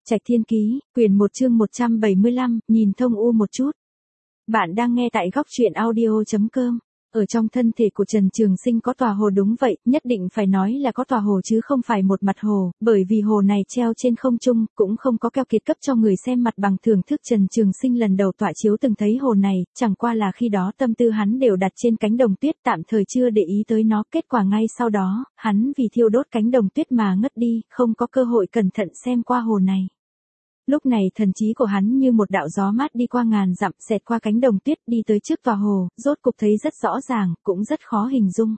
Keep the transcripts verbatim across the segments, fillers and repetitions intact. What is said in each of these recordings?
Trạch Thiên Ký, quyển một chương một trăm bảy mươi lăm, nhìn thông u một chút. Bạn đang nghe tại góc truyện audio chấm com. Ở trong thân thể của Trần Trường Sinh có tòa hồ, đúng vậy, nhất định phải nói là có tòa hồ chứ không phải một mặt hồ, bởi vì hồ này treo trên không trung, cũng không có keo kiệt cấp cho người xem mặt bằng thưởng thức. Trần Trường Sinh lần đầu tọa chiếu từng thấy hồ này, chẳng qua là khi đó tâm tư hắn đều đặt trên cánh đồng tuyết, tạm thời chưa để ý tới nó, kết quả ngay sau đó, hắn vì thiêu đốt cánh đồng tuyết mà ngất đi, không có cơ hội cẩn thận xem qua hồ này. Lúc này thần trí của hắn như một đạo gió mát đi qua ngàn dặm, xẹt qua cánh đồng tuyết đi tới trước tòa hồ, rốt cục thấy rất rõ ràng, cũng rất khó hình dung.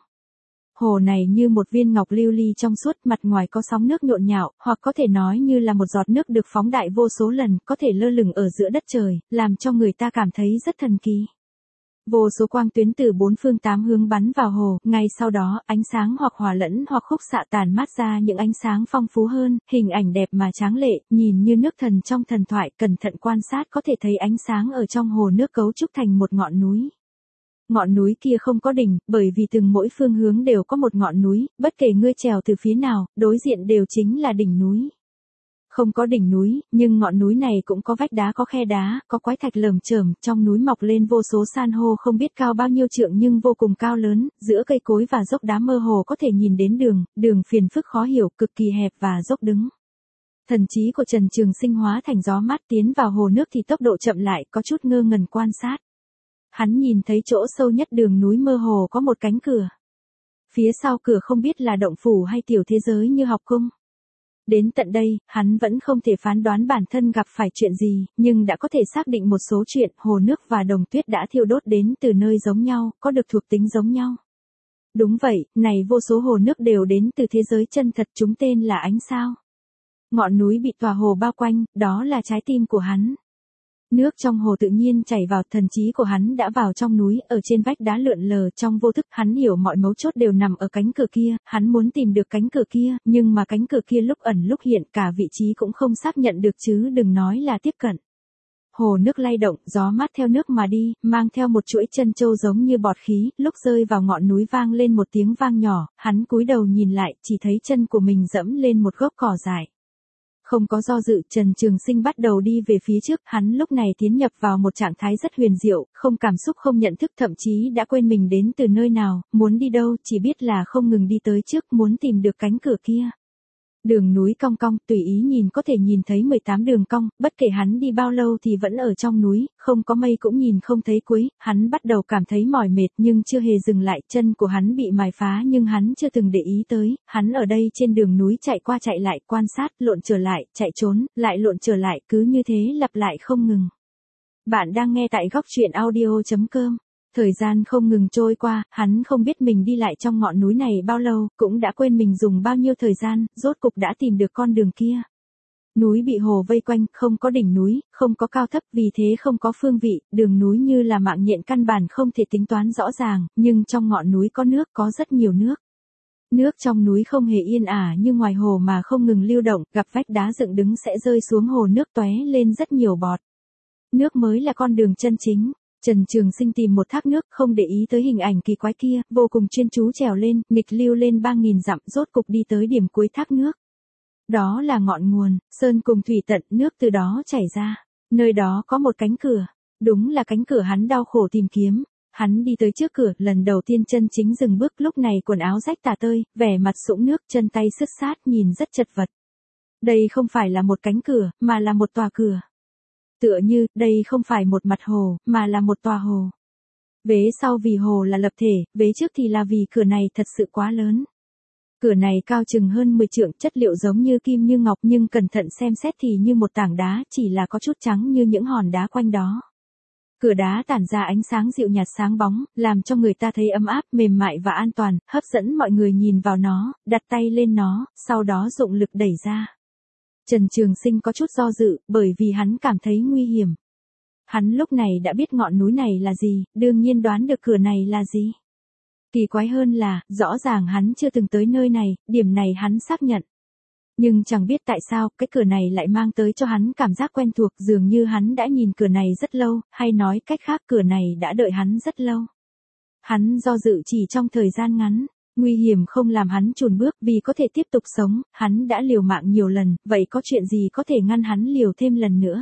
Hồ này như một viên ngọc lưu ly trong suốt, mặt ngoài có sóng nước nhộn nhạo, hoặc có thể nói như là một giọt nước được phóng đại vô số lần, có thể lơ lửng ở giữa đất trời, làm cho người ta cảm thấy rất thần kỳ. Vô số quang tuyến từ bốn phương tám hướng bắn vào hồ, ngay sau đó, ánh sáng hoặc hòa lẫn hoặc khúc xạ tàn mát ra những ánh sáng phong phú hơn, hình ảnh đẹp mà tráng lệ, nhìn như nước thần trong thần thoại, cẩn thận quan sát có thể thấy ánh sáng ở trong hồ nước cấu trúc thành một ngọn núi. Ngọn núi kia không có đỉnh, bởi vì từng mỗi phương hướng đều có một ngọn núi, bất kể ngươi trèo từ phía nào, đối diện đều chính là đỉnh núi. Không có đỉnh núi, nhưng ngọn núi này cũng có vách đá, có khe đá, có quái thạch lởm chởm, trong núi mọc lên vô số san hô không biết cao bao nhiêu trượng nhưng vô cùng cao lớn, giữa cây cối và dốc đá mơ hồ có thể nhìn đến đường, đường phiền phức khó hiểu, cực kỳ hẹp và dốc đứng. Thần trí của Trần Trường Sinh hóa thành gió mát tiến vào hồ nước thì tốc độ chậm lại, có chút ngơ ngẩn quan sát. Hắn nhìn thấy chỗ sâu nhất đường núi mơ hồ có một cánh cửa. Phía sau cửa không biết là động phủ hay tiểu thế giới như học cung. Đến tận đây, hắn vẫn không thể phán đoán bản thân gặp phải chuyện gì, nhưng đã có thể xác định một số chuyện, hồ nước và đồng tuyết đã thiêu đốt đến từ nơi giống nhau, có được thuộc tính giống nhau. Đúng vậy, này vô số hồ nước đều đến từ thế giới chân thật, chúng tên là ánh sao. Ngọn núi bị tòa hồ bao quanh, đó là trái tim của hắn. Nước trong hồ tự nhiên chảy vào, thần trí của hắn đã vào trong núi, ở trên vách đá lượn lờ, trong vô thức, hắn hiểu mọi mấu chốt đều nằm ở cánh cửa kia, hắn muốn tìm được cánh cửa kia, nhưng mà cánh cửa kia lúc ẩn lúc hiện, cả vị trí cũng không xác nhận được chứ đừng nói là tiếp cận. Hồ nước lay động, gió mát theo nước mà đi, mang theo một chuỗi chân châu giống như bọt khí, lúc rơi vào ngọn núi vang lên một tiếng vang nhỏ, hắn cúi đầu nhìn lại, chỉ thấy chân của mình dẫm lên một gốc cỏ dại. Không có do dự, Trần Trường Sinh bắt đầu đi về phía trước, hắn lúc này tiến nhập vào một trạng thái rất huyền diệu, không cảm xúc không nhận thức, thậm chí đã quên mình đến từ nơi nào, muốn đi đâu, chỉ biết là không ngừng đi tới trước, muốn tìm được cánh cửa kia. Đường núi cong cong, tùy ý nhìn có thể nhìn thấy mười tám đường cong, bất kể hắn đi bao lâu thì vẫn ở trong núi, không có mây cũng nhìn không thấy cuối, hắn bắt đầu cảm thấy mỏi mệt nhưng chưa hề dừng lại, chân của hắn bị mài phá nhưng hắn chưa từng để ý tới, hắn ở đây trên đường núi chạy qua chạy lại, quan sát, lộn trở lại, chạy trốn, lại lộn trở lại, cứ như thế lặp lại không ngừng. Bạn đang nghe tại góc truyện audio chấm com. Thời gian không ngừng trôi qua, hắn không biết mình đi lại trong ngọn núi này bao lâu, cũng đã quên mình dùng bao nhiêu thời gian, rốt cục đã tìm được con đường kia. Núi bị hồ vây quanh, không có đỉnh núi, không có cao thấp, vì thế không có phương vị, đường núi như là mạng nhện căn bản không thể tính toán rõ ràng, nhưng trong ngọn núi có nước, có rất nhiều nước. Nước trong núi không hề yên ả như ngoài hồ mà không ngừng lưu động, gặp vách đá dựng đứng sẽ rơi xuống hồ nước tóe lên rất nhiều bọt. Nước mới là con đường chân chính. Trần Trường Sinh tìm một thác nước, không để ý tới hình ảnh kỳ quái kia, vô cùng chuyên chú trèo lên, nghịch lưu lên ba nghìn dặm, rốt cục đi tới điểm cuối thác nước. Đó là ngọn nguồn, sơn cùng thủy tận, nước từ đó chảy ra. Nơi đó có một cánh cửa, đúng là cánh cửa hắn đau khổ tìm kiếm. Hắn đi tới trước cửa, lần đầu tiên chân chính dừng bước, lúc này quần áo rách tả tơi, vẻ mặt sũng nước, chân tay sứt sát, nhìn rất chật vật. Đây không phải là một cánh cửa, mà là một tòa cửa. Tựa như, đây không phải một mặt hồ, mà là một tòa hồ. Vế sau vì hồ là lập thể, vế trước thì là vì cửa này thật sự quá lớn. Cửa này cao chừng hơn mười trượng, chất liệu giống như kim như ngọc nhưng cẩn thận xem xét thì như một tảng đá, chỉ là có chút trắng như những hòn đá quanh đó. Cửa đá tản ra ánh sáng dịu nhạt sáng bóng, làm cho người ta thấy ấm áp, mềm mại và an toàn, hấp dẫn mọi người nhìn vào nó, đặt tay lên nó, sau đó dụng lực đẩy ra. Trần Trường Sinh có chút do dự, bởi vì hắn cảm thấy nguy hiểm. Hắn lúc này đã biết ngọn núi này là gì, đương nhiên đoán được cửa này là gì. Kỳ quái hơn là, rõ ràng hắn chưa từng tới nơi này, điểm này hắn xác nhận. Nhưng chẳng biết tại sao, cái cửa này lại mang tới cho hắn cảm giác quen thuộc, dường như hắn đã nhìn cửa này rất lâu, hay nói cách khác cửa này đã đợi hắn rất lâu. Hắn do dự chỉ trong thời gian ngắn. Nguy hiểm không làm hắn chùn bước, vì có thể tiếp tục sống, hắn đã liều mạng nhiều lần, vậy có chuyện gì có thể ngăn hắn liều thêm lần nữa.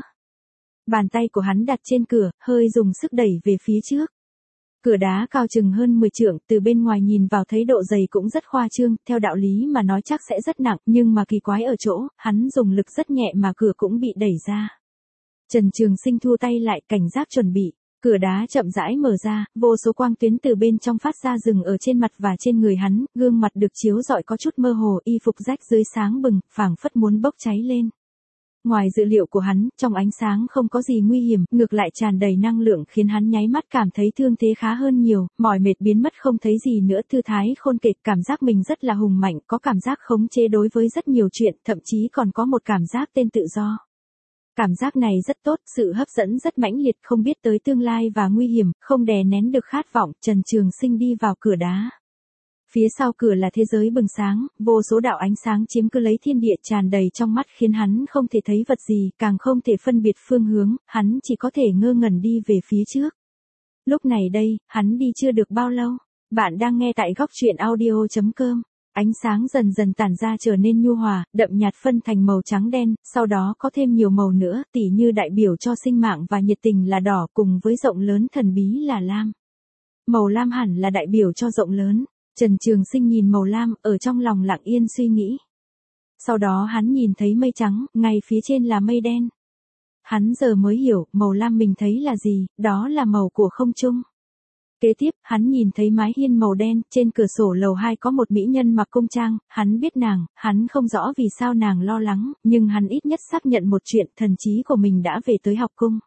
Bàn tay của hắn đặt trên cửa, hơi dùng sức đẩy về phía trước. Cửa đá cao chừng hơn mười trượng, từ bên ngoài nhìn vào thấy độ dày cũng rất khoa trương, theo đạo lý mà nói chắc sẽ rất nặng, nhưng mà kỳ quái ở chỗ, hắn dùng lực rất nhẹ mà cửa cũng bị đẩy ra. Trần Trường Sinh thu tay lại, cảnh giác chuẩn bị. Cửa đá chậm rãi mở ra, vô số quang tuyến từ bên trong phát ra rừng ở trên mặt và trên người hắn, gương mặt được chiếu rọi có chút mơ hồ, y phục rách dưới sáng bừng, phảng phất muốn bốc cháy lên. Ngoài dự liệu của hắn, trong ánh sáng không có gì nguy hiểm, ngược lại tràn đầy năng lượng khiến hắn nháy mắt cảm thấy thương thế khá hơn nhiều, mỏi mệt biến mất không thấy gì nữa, thư thái khôn kịch, cảm giác mình rất là hùng mạnh, có cảm giác khống chế đối với rất nhiều chuyện, thậm chí còn có một cảm giác tên tự do. Cảm giác này rất tốt, sự hấp dẫn rất mãnh liệt, không biết tới tương lai và nguy hiểm, không đè nén được khát vọng, Trần Trường Sinh đi vào cửa đá. Phía sau cửa là thế giới bừng sáng, vô số đạo ánh sáng chiếm cứ lấy thiên địa tràn đầy trong mắt khiến hắn không thể thấy vật gì, càng không thể phân biệt phương hướng, hắn chỉ có thể ngơ ngẩn đi về phía trước. Lúc này đây, hắn đi chưa được bao lâu. Bạn đang nghe tại góc truyện audio chấm com. Ánh sáng dần dần tản ra trở nên nhu hòa, đậm nhạt phân thành màu trắng đen, sau đó có thêm nhiều màu nữa, tỉ như đại biểu cho sinh mạng và nhiệt tình là đỏ cùng với rộng lớn thần bí là lam. Màu lam hẳn là đại biểu cho rộng lớn. Trần Trường Sinh nhìn màu lam, ở trong lòng lặng yên suy nghĩ. Sau đó hắn nhìn thấy mây trắng, ngay phía trên là mây đen. Hắn giờ mới hiểu, màu lam mình thấy là gì, đó là màu của không trung. Kế tiếp, hắn nhìn thấy mái hiên màu đen, trên cửa sổ lầu hai có một mỹ nhân mặc cung trang, hắn biết nàng, hắn không rõ vì sao nàng lo lắng, nhưng hắn ít nhất xác nhận một chuyện, thần trí của mình đã về tới học cung.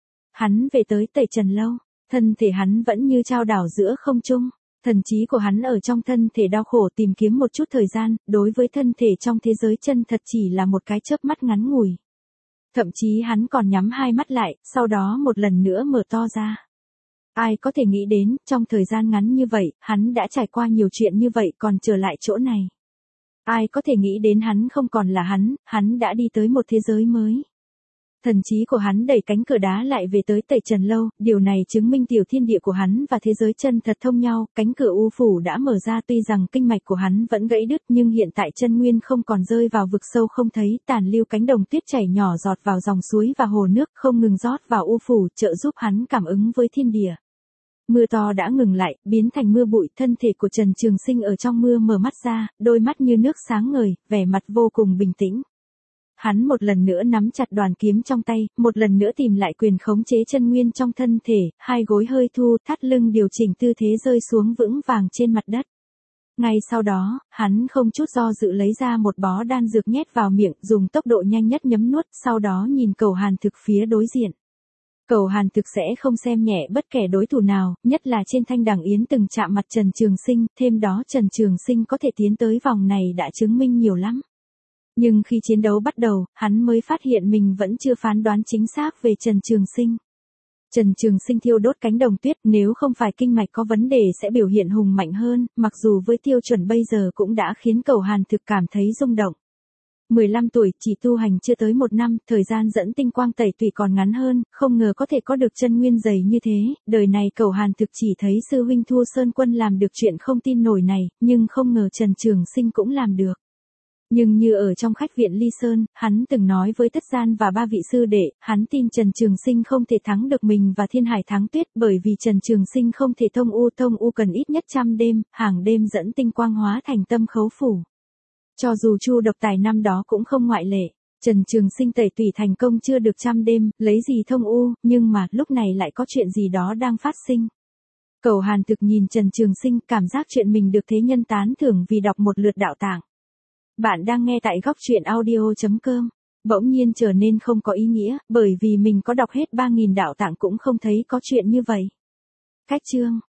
Hắn về tới Tẩy Trần Lâu, thân thể hắn vẫn như trao đảo giữa không trung. Thần trí của hắn ở trong thân thể đau khổ tìm kiếm một chút thời gian, đối với thân thể trong thế giới chân thật chỉ là một cái chớp mắt ngắn ngủi. Thậm chí hắn còn nhắm hai mắt lại, sau đó một lần nữa mở to ra. Ai có thể nghĩ đến, trong thời gian ngắn như vậy, hắn đã trải qua nhiều chuyện như vậy còn trở lại chỗ này. Ai có thể nghĩ đến hắn không còn là hắn, hắn đã đi tới một thế giới mới. Thần trí của hắn đẩy cánh cửa đá lại về tới Tẩy Trần Lâu, điều này chứng minh tiểu thiên địa của hắn và thế giới chân thật thông nhau, cánh cửa u phủ đã mở ra tuy rằng kinh mạch của hắn vẫn gãy đứt nhưng hiện tại chân nguyên không còn rơi vào vực sâu không thấy, tàn lưu cánh đồng tuyết chảy nhỏ giọt vào dòng suối và hồ nước không ngừng rót vào u phủ, trợ giúp hắn cảm ứng với thiên địa. Mưa to đã ngừng lại, biến thành mưa bụi, thân thể của Trần Trường Sinh ở trong mưa mở mắt ra, đôi mắt như nước sáng ngời, vẻ mặt vô cùng bình tĩnh. Hắn một lần nữa nắm chặt đoàn kiếm trong tay, một lần nữa tìm lại quyền khống chế chân nguyên trong thân thể, hai gối hơi thu, thắt lưng điều chỉnh tư thế rơi xuống vững vàng trên mặt đất. Ngay sau đó, hắn không chút do dự lấy ra một bó đan dược nhét vào miệng, dùng tốc độ nhanh nhất nhấm nuốt, sau đó nhìn Cầu Hàn Thực phía đối diện. Cầu Hàn Thực sẽ không xem nhẹ bất kể đối thủ nào, nhất là trên thanh đằng yến từng chạm mặt Trần Trường Sinh, thêm đó Trần Trường Sinh có thể tiến tới vòng này đã chứng minh nhiều lắm. Nhưng khi chiến đấu bắt đầu, hắn mới phát hiện mình vẫn chưa phán đoán chính xác về Trần Trường Sinh. Trần Trường Sinh thiêu đốt cánh đồng tuyết, nếu không phải kinh mạch có vấn đề sẽ biểu hiện hùng mạnh hơn, mặc dù với tiêu chuẩn bây giờ cũng đã khiến Cầu Hàn Thực cảm thấy rung động. mười lăm tuổi, chỉ tu hành chưa tới một năm, thời gian dẫn tinh quang tẩy tùy còn ngắn hơn, không ngờ có thể có được chân nguyên dày như thế, đời này Cầu Hàn Thực chỉ thấy sư huynh Thu Sơn Quân làm được chuyện không tin nổi này, nhưng không ngờ Trần Trường Sinh cũng làm được. Nhưng như ở trong khách viện Ly Sơn, hắn từng nói với Tất Gian và ba vị sư đệ, hắn tin Trần Trường Sinh không thể thắng được mình và Thiên Hải Thắng Tuyết, bởi vì Trần Trường Sinh không thể thông u, thông u cần ít nhất trăm đêm, hàng đêm dẫn tinh quang hóa thành tâm khấu phủ. Cho dù Chu Độc Tài năm đó cũng không ngoại lệ, Trần Trường Sinh tẩy tùy thành công chưa được trăm đêm, lấy gì thông u, nhưng mà lúc này lại có chuyện gì đó đang phát sinh. Cầu Hàn Thực nhìn Trần Trường Sinh, cảm giác chuyện mình được thế nhân tán thưởng vì đọc một lượt đạo tạng. Bạn đang nghe tại góc truyện audio chấm com. Bỗng nhiên trở nên không có ý nghĩa, bởi vì mình có đọc hết ba nghìn đạo tạng cũng không thấy có chuyện như vậy. Cách chương